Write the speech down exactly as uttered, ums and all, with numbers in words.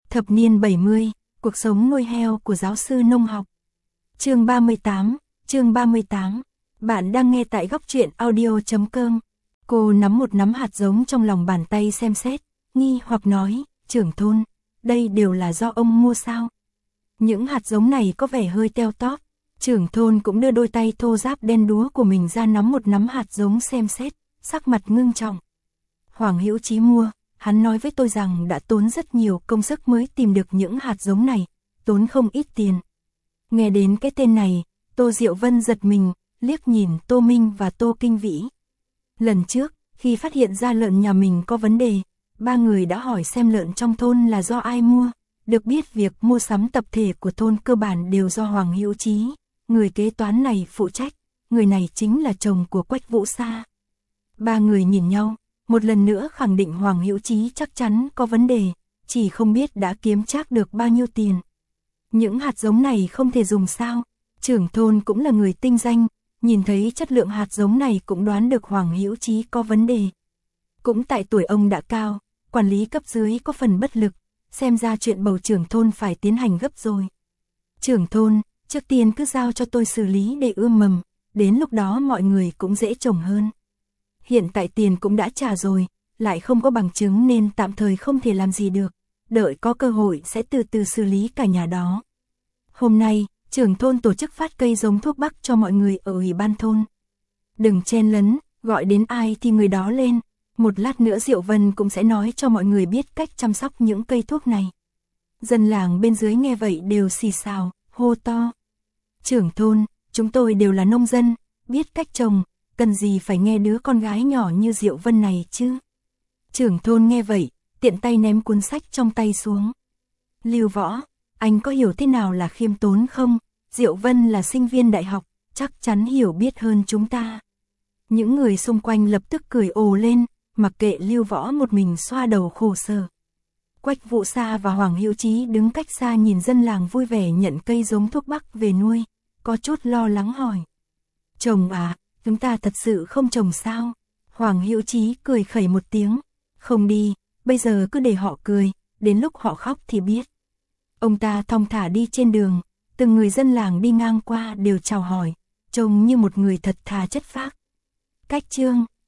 Thập niên bảy mươi, cuộc sống nuôi heo của giáo sư nông học. Chương ba mươi tám, chương ba mươi tám. Bạn đang nghe tại góc truyện audio chấm com. Cô nắm một nắm hạt giống trong lòng bàn tay xem xét, nghi hoặc nói, trưởng thôn, đây đều là do ông mua sao? Những hạt giống này có vẻ hơi teo tóp. Trưởng thôn cũng đưa đôi tay thô ráp đen đúa của mình ra nắm một nắm hạt giống xem xét, sắc mặt ngưng trọng. Hoàng Hữu Chí mua, hắn nói với tôi rằng đã tốn rất nhiều công sức mới tìm được những hạt giống này, tốn không ít tiền. Nghe đến cái tên này, Tô Diệu Vân giật mình, liếc nhìn Tô Minh và Tô Kinh Vĩ. Lần trước, khi phát hiện ra lợn nhà mình có vấn đề, ba người đã hỏi xem lợn trong thôn là do ai mua. Được biết việc mua sắm tập thể của thôn cơ bản đều do Hoàng Hữu Chí, người kế toán này phụ trách, người này chính là chồng của Quách Vũ Sa. Ba người nhìn nhau, một lần nữa khẳng định Hoàng Hữu Chí chắc chắn có vấn đề, chỉ không biết đã kiếm trác được bao nhiêu tiền. Những hạt giống này không thể dùng sao? Trưởng thôn cũng là người tinh danh, nhìn thấy chất lượng hạt giống này cũng đoán được Hoàng Hữu Chí có vấn đề. Cũng tại tuổi ông đã cao, quản lý cấp dưới có phần bất lực, xem ra chuyện bầu trưởng thôn phải tiến hành gấp rồi. Trưởng thôn, trước tiên cứ giao cho tôi xử lý để ươm mầm, đến lúc đó mọi người cũng dễ trồng hơn. Hiện tại tiền cũng đã trả rồi, lại không có bằng chứng nên tạm thời không thể làm gì được, đợi có cơ hội sẽ từ từ xử lý cả nhà đó. Hôm nay, trưởng thôn tổ chức phát cây giống thuốc bắc cho mọi người ở ủy ban thôn. Đừng chen lấn, gọi đến ai thì người đó lên, một lát nữa Diệu Vân cũng sẽ nói cho mọi người biết cách chăm sóc những cây thuốc này. Dân làng bên dưới nghe vậy đều xì xào, hô to. Trưởng thôn, chúng tôi đều là nông dân, biết cách trồng, cần gì phải nghe đứa con gái nhỏ như Diệu Vân này chứ. Trưởng thôn nghe vậy, tiện tay ném cuốn sách trong tay xuống. Lưu Võ, anh có hiểu thế nào là khiêm tốn không? Diệu Vân là sinh viên đại học, chắc chắn hiểu biết hơn chúng ta. Những người xung quanh lập tức cười ồ lên, mặc kệ Lưu Võ một mình xoa đầu khổ sở. Quách Vũ Sa và Hoàng Hữu Chí đứng cách xa nhìn dân làng vui vẻ nhận cây giống thuốc bắc về nuôi, có chút lo lắng hỏi. Trồng à, chúng ta thật sự không trồng sao? Hoàng Hữu Chí cười khẩy một tiếng, không đi, bây giờ cứ để họ cười, đến lúc họ khóc thì biết. Ông ta thong thả đi trên đường, từng người dân làng đi ngang qua đều chào hỏi, trông như một người thật thà chất phác. Cách chương,